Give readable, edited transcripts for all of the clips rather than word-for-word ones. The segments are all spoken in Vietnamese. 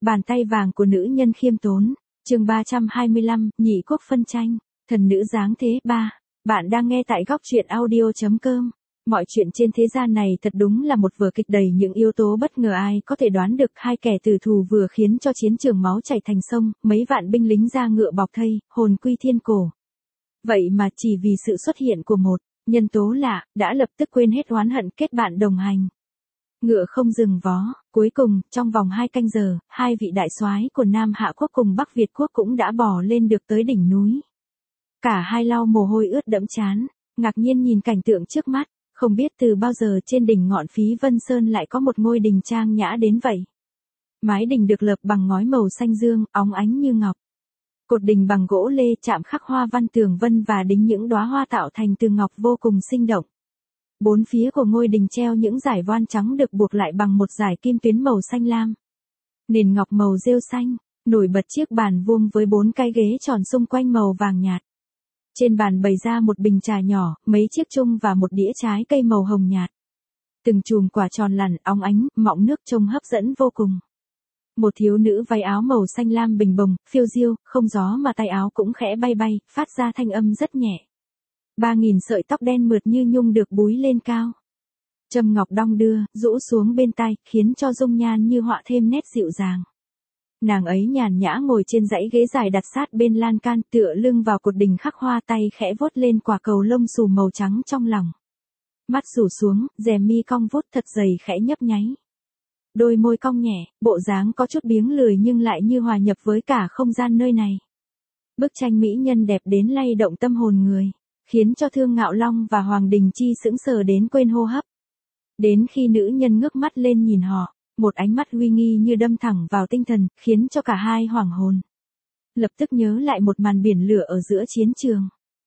Bàn tay vàng của nữ nhân khiêm tốn. Chương 325, Nhị quốc phân tranh. Thần nữ dáng thế 3. Bạn đang nghe tại góc truyện audio.com. Mọi chuyện trên thế gian này thật đúng là một vở kịch đầy những yếu tố bất ngờ, ai có thể đoán được hai kẻ tử thù vừa khiến cho chiến trường máu chảy thành sông, mấy vạn binh lính ra ngựa bọc thây, hồn quy thiên cổ. Vậy mà chỉ vì sự xuất hiện của một nhân tố lạ, đã lập tức quên hết oán hận, kết bạn đồng hành. Ngựa không dừng vó, cuối cùng, trong vòng 2 canh giờ, hai vị đại soái của Nam Hạ quốc cùng Bắc Việt quốc cũng đã bò lên được tới đỉnh núi. Cả hai lau mồ hôi ướt đẫm trán, ngạc nhiên nhìn cảnh tượng trước mắt, không biết từ bao giờ trên đỉnh ngọn Phí Vân Sơn lại có một ngôi đình trang nhã đến vậy. Mái đình được lợp bằng ngói màu xanh dương, óng ánh như ngọc. Cột đình bằng gỗ lê chạm khắc hoa văn tường vân và đính những đóa hoa tạo thành từ ngọc vô cùng sinh động. Bốn phía của ngôi đình treo những dải voan trắng được buộc lại bằng một dải kim tuyến màu xanh lam. Nền ngọc màu rêu xanh, nổi bật chiếc bàn vuông với 4 cái ghế tròn xung quanh màu vàng nhạt. Trên bàn bày ra một bình trà nhỏ, mấy chiếc chung và một đĩa trái cây màu hồng nhạt. Từng chùm quả tròn lằn, óng ánh, mọng nước trông hấp dẫn vô cùng. Một thiếu nữ váy áo màu xanh lam bình bồng, phiêu diêu, không gió mà tay áo cũng khẽ bay bay, phát ra thanh âm rất nhẹ. 3000 sợi tóc đen mượt như nhung được búi lên cao. Châm ngọc đong đưa, rũ xuống bên tai, khiến cho dung nhan như họa thêm nét dịu dàng. Nàng ấy nhàn nhã ngồi trên dãy ghế dài đặt sát bên lan can, tựa lưng vào cột đình khắc hoa, tay khẽ vuốt lên quả cầu lông xù màu trắng trong lòng. Mắt rủ xuống, rèm mi cong vuốt thật dày khẽ nhấp nháy. Đôi môi cong nhẹ, bộ dáng có chút biếng lười nhưng lại như hòa nhập với cả không gian nơi này. Bức tranh mỹ nhân đẹp đến lay động tâm hồn người, khiến cho Thương Ngạo Long và Hoàng Đình Chi sững sờ đến quên hô hấp. Đến khi nữ nhân ngước mắt lên nhìn họ, một ánh mắt uy nghi như đâm thẳng vào tinh thần, khiến cho cả hai hoảng hồn. Lập tức nhớ lại một màn biển lửa ở giữa chiến trường.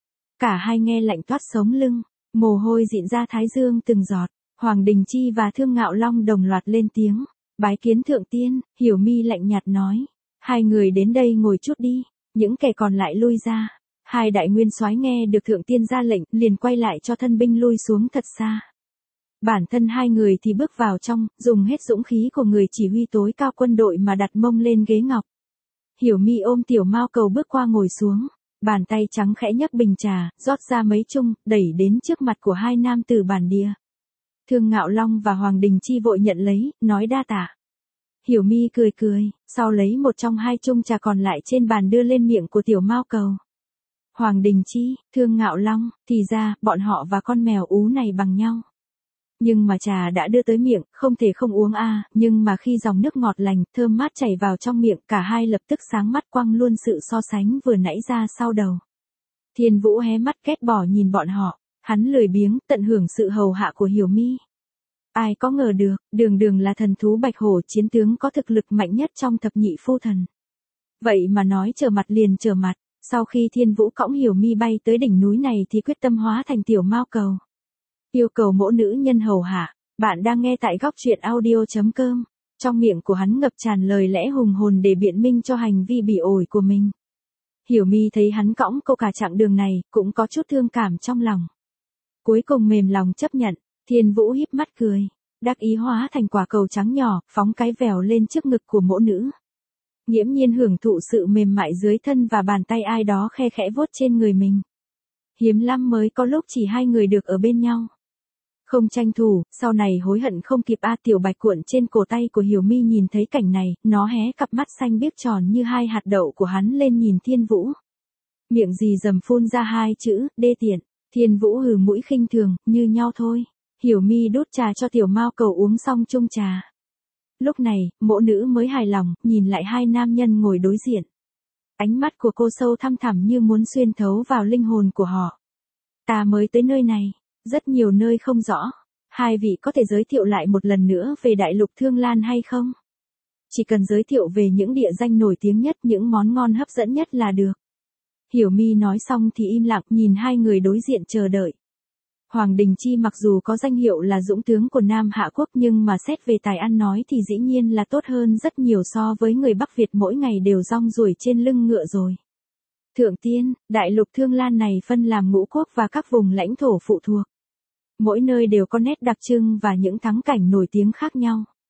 Cả hai nghe lạnh toát sống lưng, mồ hôi dịn ra thái dương từng giọt. Hoàng Đình Chi và Thương Ngạo Long đồng loạt lên tiếng. Bái kiến thượng tiên, Hiểu Mi lạnh nhạt nói. Hai người đến đây ngồi chút đi, những kẻ còn lại lui ra. Hai đại nguyên soái nghe được thượng tiên ra lệnh, liền quay lại cho thân binh lui xuống thật xa. Bản thân hai người thì bước vào trong, dùng hết dũng khí của người chỉ huy tối cao quân đội mà đặt mông lên ghế ngọc. Hiểu Mi ôm tiểu mao cầu bước qua ngồi xuống, bàn tay trắng khẽ nhấc bình trà, rót ra mấy chung, đẩy đến trước mặt của hai nam tử bản địa. Thương Ngạo Long và Hoàng Đình Chi vội nhận lấy, nói đa tạ. Hiểu Mi cười cười, sau lấy một trong hai chung trà còn lại trên bàn đưa lên miệng của tiểu mao cầu. Hoàng Đình Chi, Thương Ngạo Long, thì ra, bọn họ và con mèo ú này bằng nhau. Nhưng mà trà đã đưa tới miệng, không thể không uống nhưng mà khi dòng nước ngọt lành, thơm mát chảy vào trong miệng, cả hai lập tức sáng mắt quăng luôn sự so sánh vừa nãy ra sau đầu. Thiên Vũ hé mắt ghét bỏ nhìn bọn họ, hắn lười biếng, tận hưởng sự hầu hạ của Hiểu Mi. Ai có ngờ được, đường là thần thú bạch hổ chiến tướng có thực lực mạnh nhất trong thập nhị phu thần. Vậy mà nói trở mặt liền trở mặt, sau khi Thiên Vũ cõng Hiểu Mi bay tới đỉnh núi này thì quyết tâm hóa thành tiểu mao cầu. Yêu cầu mỗi nữ nhân hầu hạ. Bạn đang nghe tại góc truyện audio.com. Trong miệng của hắn ngập tràn lời lẽ hùng hồn để biện minh cho hành vi bỉ ổi của mình. Hiểu Mi thấy hắn cõng cô cả chặng đường này, cũng có chút thương cảm trong lòng. Cuối cùng mềm lòng chấp nhận, Thiên Vũ híp mắt cười, đắc ý hóa thành quả cầu trắng nhỏ, phóng cái vèo lên trước ngực của mỗi nữ. Nghiễm nhiên hưởng thụ sự mềm mại dưới thân và bàn tay ai đó khe khẽ vuốt trên người mình. Hiếm lắm mới có lúc chỉ hai người được ở bên nhau. Không tranh thủ, sau này hối hận không kịp. Tiểu bạch cuộn trên cổ tay của Hiểu Mi nhìn thấy cảnh này, nó hé cặp mắt xanh biếc tròn như hai hạt đậu của hắn lên nhìn Thiên Vũ. Miệng gì dầm phun ra hai chữ, đê tiện. Thiên Vũ hừ mũi khinh thường, như nhau thôi. Hiểu Mi đút trà cho tiểu mao cầu uống xong chung trà. Lúc này, mỗ nữ mới hài lòng, nhìn lại hai nam nhân ngồi đối diện. Ánh mắt của cô sâu thăm thẳm như muốn xuyên thấu vào linh hồn của họ. Ta mới tới nơi này, rất nhiều nơi không rõ. Hai vị có thể giới thiệu lại một lần nữa về đại lục Thương Lan hay không? Chỉ cần giới thiệu về những địa danh nổi tiếng nhất, những món ngon hấp dẫn nhất là được. Hiểu Mi nói xong thì im lặng nhìn hai người đối diện chờ đợi. Hoàng Đình Chi mặc dù có danh hiệu là dũng tướng của Nam Hạ quốc nhưng mà xét về tài ăn nói thì dĩ nhiên là tốt hơn rất nhiều so với người Bắc Việt mỗi ngày đều rong ruổi trên lưng ngựa rồi. Thượng tiên, đại lục Thương Lan này phân làm ngũ quốc và các vùng lãnh thổ phụ thuộc. Mỗi nơi đều có nét đặc trưng và những thắng cảnh nổi tiếng khác nhau.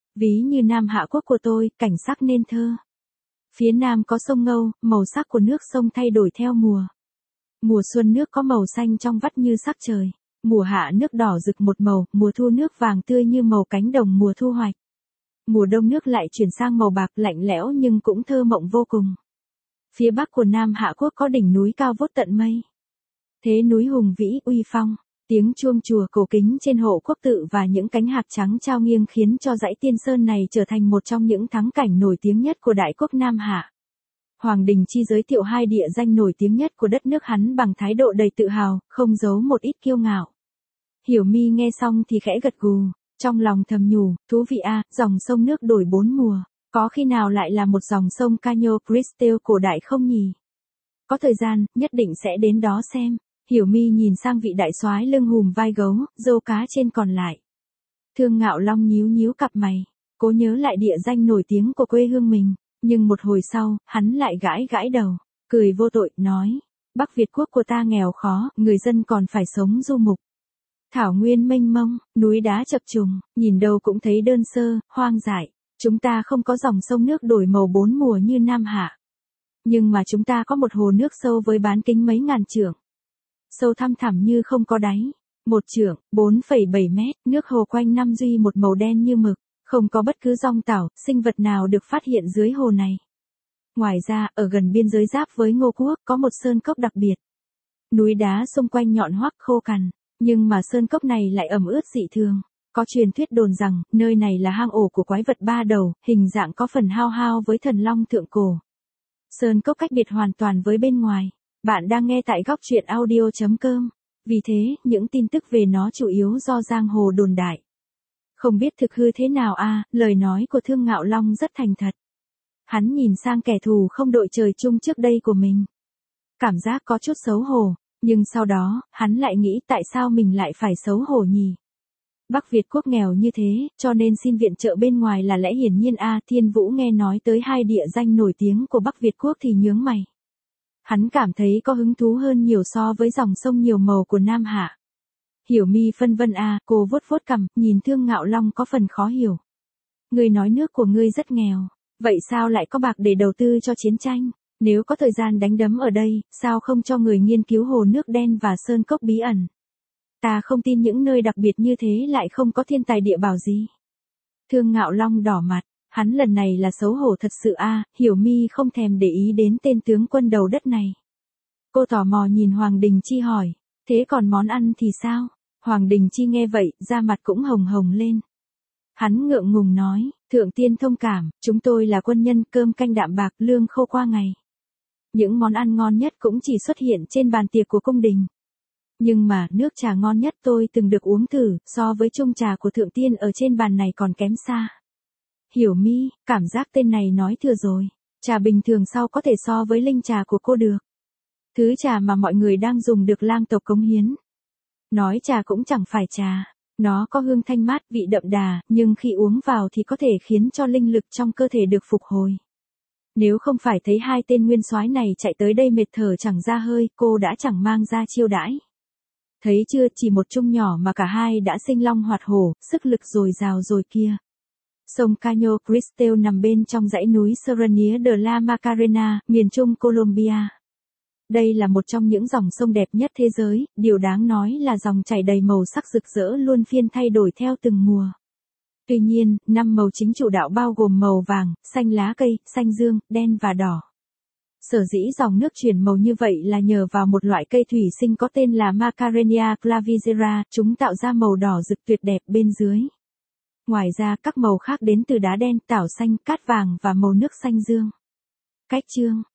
Ví như Nam Hạ quốc của tôi, cảnh sắc nên thơ. Phía Nam có sông Ngâu, màu sắc của nước sông thay đổi theo mùa. Mùa xuân nước có màu xanh trong vắt như sắc trời. Mùa hạ nước đỏ rực một màu, mùa thu nước vàng tươi như màu cánh đồng mùa thu hoạch. Mùa đông nước lại chuyển sang màu bạc lạnh lẽo nhưng cũng thơ mộng vô cùng. Phía bắc của Nam Hạ quốc có đỉnh núi cao vút tận mây. Thế núi hùng vĩ uy phong, tiếng chuông chùa cổ kính trên hộ quốc tự và những cánh hạc trắng trao nghiêng khiến cho dãy Tiên Sơn này trở thành một trong những thắng cảnh nổi tiếng nhất của Đại quốc Nam Hạ. Hoàng Đình Chi giới thiệu hai địa danh nổi tiếng nhất của đất nước hắn bằng thái độ đầy tự hào, không giấu một ít kiêu ngạo. Hiểu Mi nghe xong thì khẽ gật gù, trong lòng thầm nhủ, thú vị a, dòng sông nước đổi 4 mùa, có khi nào lại là một dòng sông Canyo Cristeo cổ đại không nhỉ? Có thời gian, nhất định sẽ đến đó xem. Hiểu Mi nhìn sang vị đại soái lưng hùm vai gấu, râu cá trên còn lại. Thương Ngạo Long nhíu nhíu cặp mày, cố nhớ lại địa danh nổi tiếng của quê hương mình, nhưng một hồi sau, hắn lại gãi gãi đầu, cười vô tội, nói, Bắc Việt quốc của ta nghèo khó, người dân còn phải sống du mục. Thảo nguyên mênh mông, núi đá chập trùng, nhìn đâu cũng thấy đơn sơ, hoang dại. Chúng ta không có dòng sông nước đổi màu 4 mùa như Nam Hạ. Nhưng mà chúng ta có một hồ nước sâu với bán kính mấy ngàn trượng. Sâu thăm thẳm như không có đáy. 1 trượng, 4,7 mét, nước hồ quanh năm duy một màu đen như mực. Không có bất cứ dòng tảo, sinh vật nào được phát hiện dưới hồ này. Ngoài ra, ở gần biên giới giáp với Ngô quốc có một sơn cốc đặc biệt. Núi đá xung quanh nhọn hoắt khô cằn, nhưng mà sơn cốc này lại ẩm ướt dị thường. Có truyền thuyết đồn rằng, nơi này là hang ổ của quái vật 3 đầu, hình dạng có phần hao hao với thần long thượng cổ. Sơn cốc cách biệt hoàn toàn với bên ngoài. Bạn đang nghe tại góc truyện audio.com. Vì thế, những tin tức về nó chủ yếu do giang hồ đồn đại. Không biết thực hư thế nào lời nói của Thương Ngạo Long rất thành thật. Hắn nhìn sang kẻ thù không đội trời chung trước đây của mình. Cảm giác có chút xấu hổ, nhưng sau đó, hắn lại nghĩ tại sao mình lại phải xấu hổ nhỉ? Bắc Việt quốc nghèo như thế, cho nên xin viện trợ bên ngoài là lẽ hiển nhiên Thiên Vũ nghe nói tới hai địa danh nổi tiếng của Bắc Việt quốc thì nhướng mày. Hắn cảm thấy có hứng thú hơn nhiều so với dòng sông nhiều màu của Nam Hạ. Hiểu Mi phân vân cô vuốt vuốt cằm, nhìn Thương Ngạo Long có phần khó hiểu. Ngươi nói nước của ngươi rất nghèo, vậy sao lại có bạc để đầu tư cho chiến tranh? Nếu có thời gian đánh đấm ở đây, sao không cho người nghiên cứu hồ nước đen và sơn cốc bí ẩn? Ta không tin những nơi đặc biệt như thế lại không có thiên tài địa bảo gì. Thương Ngạo Long đỏ mặt, hắn lần này là xấu hổ thật sự Hiểu Mi không thèm để ý đến tên tướng quân đầu đất này. Cô tò mò nhìn Hoàng Đình Chi hỏi, thế còn món ăn thì sao? Hoàng Đình Chi nghe vậy, da mặt cũng hồng hồng lên. Hắn ngượng ngùng nói, thượng tiên thông cảm, chúng tôi là quân nhân, cơm canh đạm bạc, lương khô qua ngày. Những món ăn ngon nhất cũng chỉ xuất hiện trên bàn tiệc của cung đình. Nhưng mà, nước trà ngon nhất tôi từng được uống thử, so với chung trà của thượng tiên ở trên bàn này còn kém xa. Hiểu Mi, cảm giác tên này nói thừa rồi. Trà bình thường sao có thể so với linh trà của cô được. Thứ trà mà mọi người đang dùng được lang tộc cống hiến. Nói trà cũng chẳng phải trà. Nó có hương thanh mát, vị đậm đà, nhưng khi uống vào thì có thể khiến cho linh lực trong cơ thể được phục hồi. Nếu không phải thấy hai tên nguyên soái này chạy tới đây mệt thở chẳng ra hơi, cô đã chẳng mang ra chiêu đãi. Thấy chưa, chỉ một chung nhỏ mà cả hai đã sinh long hoạt hổ, sức lực dồi dào rồi kia. Sông Caño Cristeo nằm bên trong dãy núi Serranía de la Macarena, miền trung Colombia. Đây là một trong những dòng sông đẹp nhất thế giới, điều đáng nói là dòng chảy đầy màu sắc rực rỡ luôn phiên thay đổi theo từng mùa. Tuy nhiên, 5 màu chính chủ đạo bao gồm màu vàng, xanh lá cây, xanh dương, đen và đỏ. Sở dĩ dòng nước chuyển màu như vậy là nhờ vào một loại cây thủy sinh có tên là Macarenia clavigera, chúng tạo ra màu đỏ rực tuyệt đẹp bên dưới. Ngoài ra các màu khác đến từ đá đen, tảo xanh, cát vàng và màu nước xanh dương. Cách chương